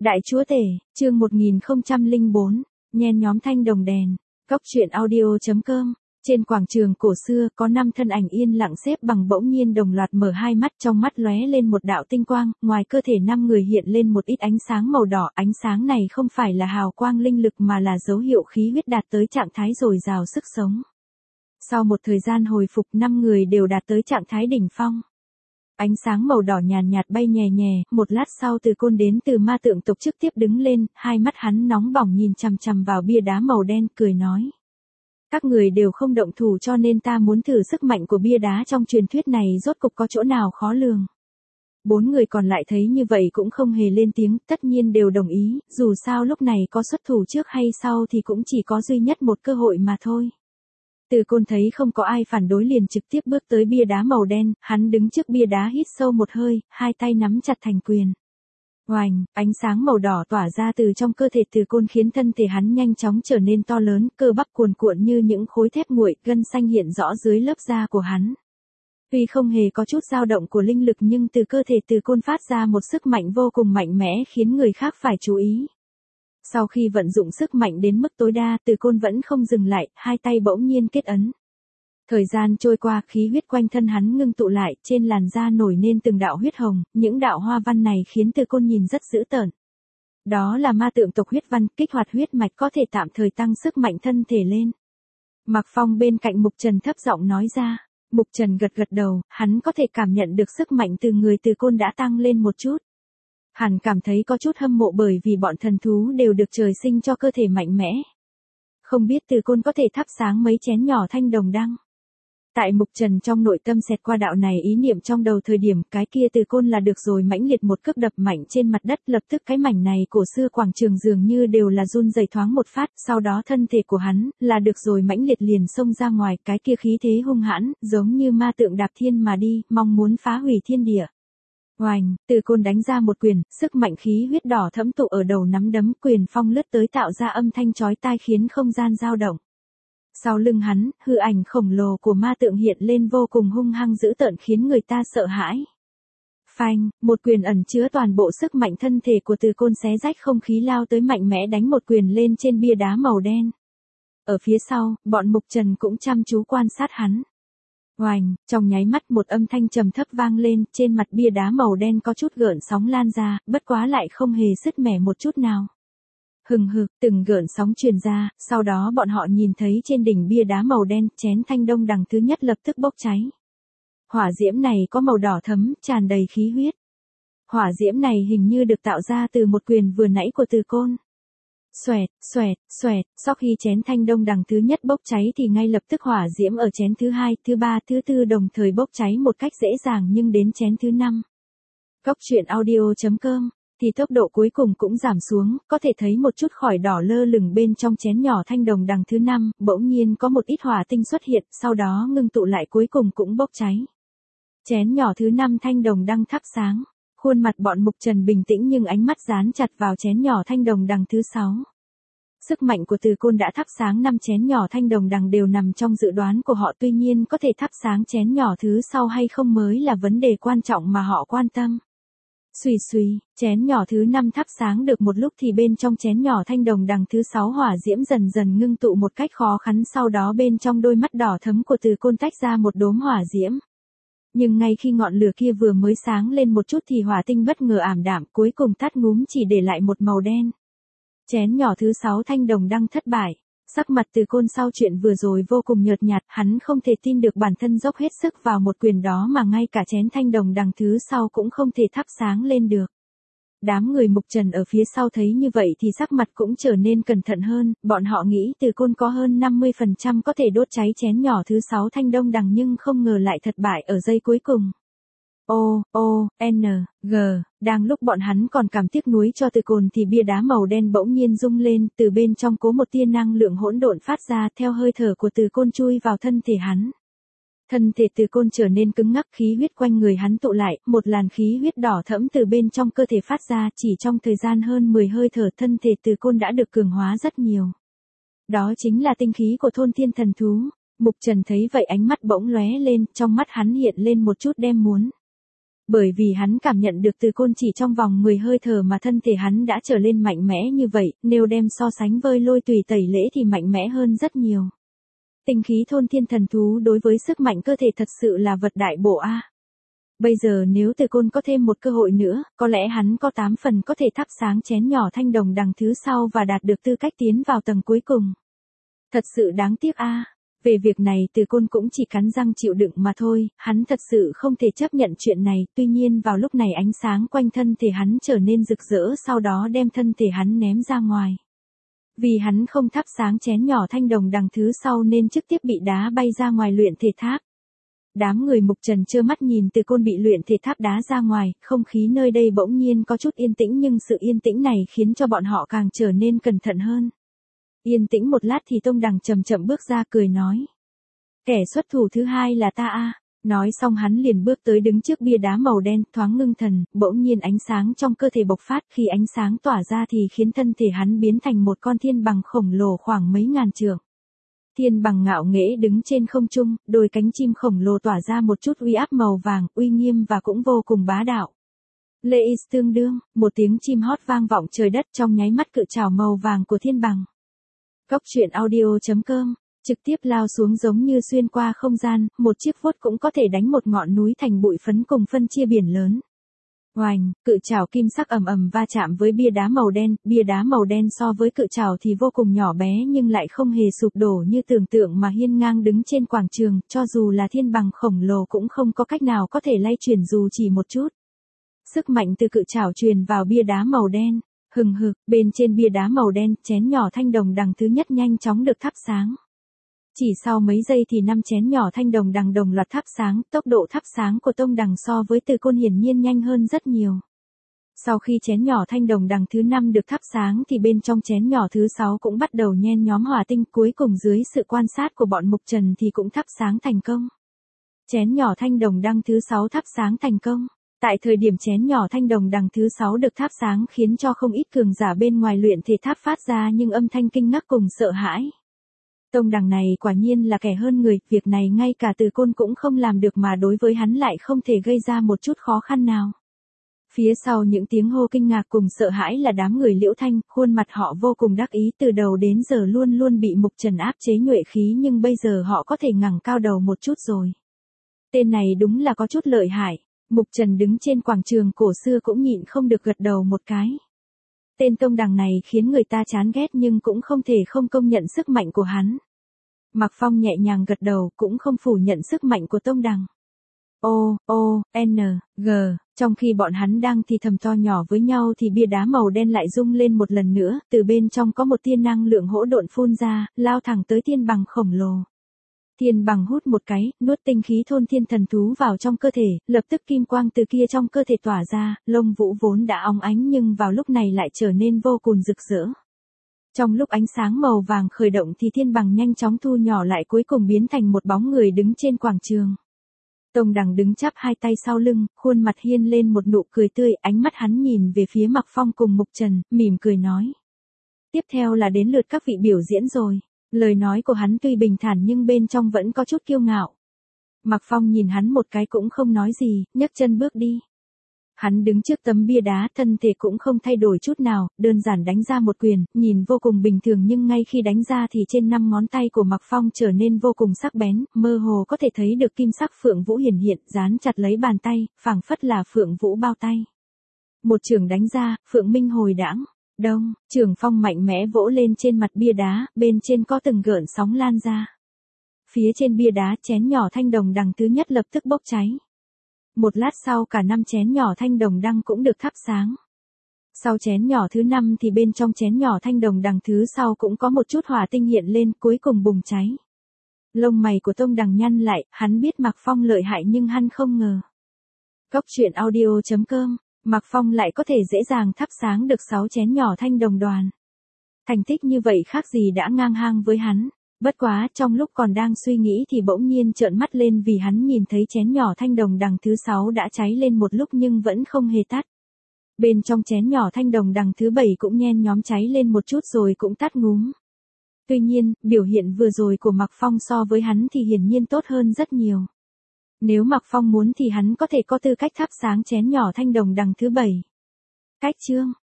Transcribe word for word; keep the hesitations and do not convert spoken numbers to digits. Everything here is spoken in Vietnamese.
Đại chúa tể, chương một nghìn không trăm lẻ bốn, nhen nhóm thanh đồng đèn. Cốc truyện audio chấm com. Trên quảng trường cổ xưa có năm thân ảnh yên lặng xếp bằng bỗng nhiên đồng loạt mở hai mắt, trong mắt lóe lên một đạo tinh quang, ngoài cơ thể năm người hiện lên một ít ánh sáng màu đỏ, ánh sáng này không phải là hào quang linh lực mà là dấu hiệu khí huyết đạt tới trạng thái dồi dào sức sống. Sau một thời gian hồi phục, năm người đều đạt tới trạng thái đỉnh phong. Ánh sáng màu đỏ nhàn nhạt bay nhẹ nhẹ, một lát sau Từ Côn đến từ ma tượng tộc trực tiếp đứng lên, hai mắt hắn nóng bỏng nhìn chằm chằm vào bia đá màu đen, cười nói. Các người đều không động thủ cho nên ta muốn thử sức mạnh của bia đá trong truyền thuyết này rốt cục có chỗ nào khó lường. Bốn người còn lại thấy như vậy cũng không hề lên tiếng, tất nhiên đều đồng ý, dù sao lúc này có xuất thủ trước hay sau thì cũng chỉ có duy nhất một cơ hội mà thôi. Từ Côn thấy không có ai phản đối liền trực tiếp bước tới bia đá màu đen, hắn đứng trước bia đá hít sâu một hơi, hai tay nắm chặt thành quyền. Oành, ánh sáng màu đỏ tỏa ra từ trong cơ thể Từ Côn khiến thân thể hắn nhanh chóng trở nên to lớn, cơ bắp cuồn cuộn như những khối thép nguội, gân xanh hiện rõ dưới lớp da của hắn. Tuy không hề có chút dao động của linh lực nhưng từ cơ thể Từ Côn phát ra một sức mạnh vô cùng mạnh mẽ khiến người khác phải chú ý. Sau khi vận dụng sức mạnh đến mức tối đa, Từ Côn vẫn không dừng lại, hai tay bỗng nhiên kết ấn. Thời gian trôi qua, khí huyết quanh thân hắn ngưng tụ lại, trên làn da nổi lên từng đạo huyết hồng, những đạo hoa văn này khiến Từ Côn nhìn rất dữ tợn. Đó là ma tượng tộc huyết văn, kích hoạt huyết mạch có thể tạm thời tăng sức mạnh thân thể lên. Mạc Phong bên cạnh Mục Trần thấp giọng nói ra. Mục Trần gật gật đầu, hắn có thể cảm nhận được sức mạnh từ người Từ Côn đã tăng lên một chút. Hắn cảm thấy có chút hâm mộ bởi vì bọn thần thú đều được trời sinh cho cơ thể mạnh mẽ. Không biết Từ Côn có thể thắp sáng mấy chén nhỏ thanh đồng đăng. Tại Mục Trần trong nội tâm xẹt qua đạo này ý niệm trong đầu thời điểm cái kia Từ Côn là được rồi mãnh liệt một cước đập mạnh trên mặt đất, lập tức cái mảnh này cổ xưa quảng trường dường như đều là run rẩy thoáng một phát, sau đó thân thể của hắn là được rồi mãnh liệt liền xông ra ngoài, cái kia khí thế hung hãn, giống như ma tượng đạp thiên mà đi, mong muốn phá hủy thiên địa. Oành, Từ Côn đánh ra một quyền, sức mạnh khí huyết đỏ thẫm tụ ở đầu nắm đấm, quyền phong lướt tới tạo ra âm thanh chói tai khiến không gian dao động. Sau lưng hắn, hư ảnh khổng lồ của ma tượng hiện lên vô cùng hung hăng dữ tợn khiến người ta sợ hãi. Phanh, một quyền ẩn chứa toàn bộ sức mạnh thân thể của Từ Côn xé rách không khí lao tới mạnh mẽ đánh một quyền lên trên bia đá màu đen. Ở phía sau, bọn Mục Trần cũng chăm chú quan sát hắn. Oành, trong nháy mắt một âm thanh trầm thấp vang lên, trên mặt bia đá màu đen có chút gợn sóng lan ra, bất quá lại không hề sứt mẻ một chút nào. Hừng hực, từng gợn sóng truyền ra, sau đó bọn họ nhìn thấy trên đỉnh bia đá màu đen, chén thanh đông đằng thứ nhất lập tức bốc cháy. Hỏa diễm này có màu đỏ thẫm, tràn đầy khí huyết. Hỏa diễm này hình như được tạo ra từ một quyền vừa nãy của Từ Côn. Xoẹt, xoẹt, xoẹt, sau khi chén thanh đông đằng thứ nhất bốc cháy thì ngay lập tức hỏa diễm ở chén thứ hai, thứ ba, thứ tư đồng thời bốc cháy một cách dễ dàng nhưng đến chén thứ năm. Cốc truyện audio chấm com, thì tốc độ cuối cùng cũng giảm xuống, có thể thấy một chút khỏi đỏ lơ lửng bên trong chén nhỏ thanh đồng đằng thứ năm, bỗng nhiên có một ít hỏa tinh xuất hiện, sau đó ngưng tụ lại cuối cùng cũng bốc cháy. Chén nhỏ thứ năm thanh đồng đăng thắp sáng. Khuôn mặt bọn Mục Trần bình tĩnh nhưng ánh mắt dán chặt vào chén nhỏ thanh đồng đằng thứ sáu. Sức mạnh của Từ Côn đã thắp sáng năm chén nhỏ thanh đồng đằng đều nằm trong dự đoán của họ, tuy nhiên có thể thắp sáng chén nhỏ thứ sau hay không mới là vấn đề quan trọng mà họ quan tâm. Xùy xùy, chén nhỏ thứ năm thắp sáng được một lúc thì bên trong chén nhỏ thanh đồng đằng thứ sáu hỏa diễm dần dần ngưng tụ một cách khó khăn, sau đó bên trong đôi mắt đỏ thẫm của Từ Côn tách ra một đốm hỏa diễm. Nhưng ngay khi ngọn lửa kia vừa mới sáng lên một chút thì hỏa tinh bất ngờ ảm đạm, cuối cùng tắt ngúm chỉ để lại một màu đen. Chén nhỏ thứ sáu thanh đồng đăng thất bại. Sắc mặt Từ Côn sau chuyện vừa rồi vô cùng nhợt nhạt, hắn không thể tin được bản thân dốc hết sức vào một quyền đó mà ngay cả chén thanh đồng đằng thứ sau cũng không thể thắp sáng lên được. Đám người Mục Trần ở phía sau thấy như vậy thì sắc mặt cũng trở nên cẩn thận hơn, bọn họ nghĩ Từ Côn có hơn năm mươi phần trăm có thể đốt cháy chén nhỏ thứ sáu thanh đông đằng nhưng không ngờ lại thất bại ở giây cuối cùng. O, O, N, G, đang lúc bọn hắn còn cảm tiếc nuối cho Từ Côn thì bia đá màu đen bỗng nhiên rung lên, từ bên trong có một tia năng lượng hỗn độn phát ra theo hơi thở của Từ Côn chui vào thân thể hắn. Thân thể Từ Côn trở nên cứng ngắc, khí huyết quanh người hắn tụ lại, một làn khí huyết đỏ thẫm từ bên trong cơ thể phát ra, chỉ trong thời gian hơn mười hơi thở thân thể Từ Côn đã được cường hóa rất nhiều. Đó chính là tinh khí của thôn thiên thần thú. Mục Trần thấy vậy ánh mắt bỗng lóe lên, trong mắt hắn hiện lên một chút đem muốn. Bởi vì hắn cảm nhận được Từ Côn chỉ trong vòng mười hơi thở mà thân thể hắn đã trở lên mạnh mẽ như vậy, nếu đem so sánh với lôi tùy tẩy lễ thì mạnh mẽ hơn rất nhiều. Tinh khí thôn thiên thần thú đối với sức mạnh cơ thể thật sự là vật đại bổ a. Bây giờ nếu Từ Côn có thêm một cơ hội nữa, có lẽ hắn có tám phần có thể thắp sáng chén nhỏ thanh đồng đằng thứ sau và đạt được tư cách tiến vào tầng cuối cùng. Thật sự đáng tiếc a. Về việc này Từ Côn cũng chỉ cắn răng chịu đựng mà thôi, hắn thật sự không thể chấp nhận chuyện này, tuy nhiên vào lúc này ánh sáng quanh thân thể hắn trở nên rực rỡ sau đó đem thân thể hắn ném ra ngoài. Vì hắn không thắp sáng chén nhỏ thanh đồng đằng thứ sau nên trực tiếp bị đá bay ra ngoài luyện thể tháp. Đám người Mục Trần trơ mắt nhìn Từ Côn bị luyện thể tháp đá ra ngoài, không khí nơi đây bỗng nhiên có chút yên tĩnh nhưng sự yên tĩnh này khiến cho bọn họ càng trở nên cẩn thận hơn. Yên tĩnh một lát thì Tông Đằng chậm chậm bước ra cười nói. Kẻ xuất thủ thứ hai là ta a. Nói xong hắn liền bước tới đứng trước bia đá màu đen, thoáng ngưng thần, bỗng nhiên ánh sáng trong cơ thể bộc phát, khi ánh sáng tỏa ra thì khiến thân thể hắn biến thành một con thiên bằng khổng lồ khoảng mấy ngàn trượng. Thiên bằng ngạo nghễ đứng trên không trung, đôi cánh chim khổng lồ tỏa ra một chút uy áp màu vàng, uy nghiêm và cũng vô cùng bá đạo. Lệ is tương đương, một tiếng chim hót vang vọng trời đất trong nháy mắt cự trảo màu vàng của thiên bằng. Cốc truyện audio chấm com trực tiếp lao xuống giống như xuyên qua không gian, một chiếc vuốt cũng có thể đánh một ngọn núi thành bụi phấn cùng phân chia biển lớn. Oành, cự trảo kim sắc ầm ầm va chạm với bia đá màu đen, bia đá màu đen so với cự trảo thì vô cùng nhỏ bé nhưng lại không hề sụp đổ như tưởng tượng mà hiên ngang đứng trên quảng trường, cho dù là thiên bằng khổng lồ cũng không có cách nào có thể lay chuyển dù chỉ một chút. Sức mạnh từ cự trảo truyền vào bia đá màu đen, hừng hực, bên trên bia đá màu đen, chén nhỏ thanh đồng đằng thứ nhất nhanh chóng được thắp sáng. Chỉ sau mấy giây thì năm chén nhỏ thanh đồng đằng đồng loạt thắp sáng, tốc độ thắp sáng của Tông Đằng so với Từ Côn hiển nhiên nhanh hơn rất nhiều. Sau khi chén nhỏ thanh đồng đằng thứ năm được thắp sáng thì bên trong chén nhỏ thứ sáu cũng bắt đầu nhen nhóm hỏa tinh, cuối cùng dưới sự quan sát của bọn Mục Trần thì cũng thắp sáng thành công. Chén nhỏ thanh đồng đằng thứ sáu thắp sáng thành công. Tại thời điểm chén nhỏ thanh đồng đằng thứ sáu được thắp sáng khiến cho không ít cường giả bên ngoài luyện thể tháp phát ra nhưng âm thanh kinh ngạc cùng sợ hãi. Tông Đằng này quả nhiên là kẻ hơn người, việc này ngay cả Từ Côn cũng không làm được mà đối với hắn lại không thể gây ra một chút khó khăn nào. Phía sau những tiếng hô kinh ngạc cùng sợ hãi là đám người Liễu Thanh, khuôn mặt họ vô cùng đắc ý, từ đầu đến giờ luôn luôn bị Mục Trần áp chế nhuệ khí nhưng bây giờ họ có thể ngẩng cao đầu một chút rồi. Tên này đúng là có chút lợi hại. Mục Trần đứng trên quảng trường cổ xưa cũng nhịn không được gật đầu một cái. Tên Tông Đằng này khiến người ta chán ghét nhưng cũng không thể không công nhận sức mạnh của hắn. Mạc Phong nhẹ nhàng gật đầu cũng không phủ nhận sức mạnh của Tông Đằng. O, O, N, G, trong khi bọn hắn đang thì thầm to nhỏ với nhau thì bia đá màu đen lại rung lên một lần nữa, từ bên trong có một tia năng lượng hỗn độn phun ra, lao thẳng tới thiên bằng khổng lồ. Thiên bằng hút một cái, nuốt tinh khí thôn thiên thần thú vào trong cơ thể, lập tức kim quang từ kia trong cơ thể tỏa ra, lông vũ vốn đã óng ánh nhưng vào lúc này lại trở nên vô cùng rực rỡ. Trong lúc ánh sáng màu vàng khởi động thì thiên bằng nhanh chóng thu nhỏ lại cuối cùng biến thành một bóng người đứng trên quảng trường. Tông Đằng đứng chắp hai tay sau lưng, khuôn mặt hiên lên một nụ cười tươi, ánh mắt hắn nhìn về phía Mạc Phong cùng Mục Trần, mỉm cười nói. Tiếp theo là đến lượt các vị biểu diễn rồi. Lời nói của hắn tuy bình thản nhưng bên trong vẫn có chút kiêu ngạo. Mạc Phong nhìn hắn một cái cũng không nói gì, nhấc chân bước đi. Hắn đứng trước tấm bia đá, thân thể cũng không thay đổi chút nào, đơn giản đánh ra một quyền, nhìn vô cùng bình thường nhưng ngay khi đánh ra thì trên năm ngón tay của Mạc Phong trở nên vô cùng sắc bén, mơ hồ có thể thấy được kim sắc phượng vũ hiển hiện, dán chặt lấy bàn tay, phảng phất là phượng vũ bao tay. Một chưởng đánh ra, phượng minh hồi đãng. Đông, trường phong mạnh mẽ vỗ lên trên mặt bia đá, bên trên có từng gợn sóng lan ra. Phía trên bia đá chén nhỏ thanh đồng đằng thứ nhất lập tức bốc cháy. Một lát sau cả năm chén nhỏ thanh đồng đăng cũng được thắp sáng. Sau chén nhỏ thứ năm thì bên trong chén nhỏ thanh đồng đằng thứ sau cũng có một chút hỏa tinh hiện lên cuối cùng bùng cháy. Lông mày của Tông Đằng nhăn lại, hắn biết Mạc Phong lợi hại nhưng hắn không ngờ. Cốc truyện audio chấm com Mạc Phong lại có thể dễ dàng thắp sáng được sáu chén nhỏ thanh đồng đoàn. Thành tích như vậy khác gì đã ngang hàng với hắn. Bất quá, trong lúc còn đang suy nghĩ thì bỗng nhiên trợn mắt lên vì hắn nhìn thấy chén nhỏ thanh đồng đằng thứ sáu đã cháy lên một lúc nhưng vẫn không hề tắt. Bên trong chén nhỏ thanh đồng đằng thứ bảy cũng nhen nhóm cháy lên một chút rồi cũng tắt ngúm. Tuy nhiên, biểu hiện vừa rồi của Mạc Phong so với hắn thì hiển nhiên tốt hơn rất nhiều. Nếu Mạc Phong muốn thì hắn có thể có tư cách thắp sáng chén nhỏ thanh đồng đằng thứ bảy. Cách chương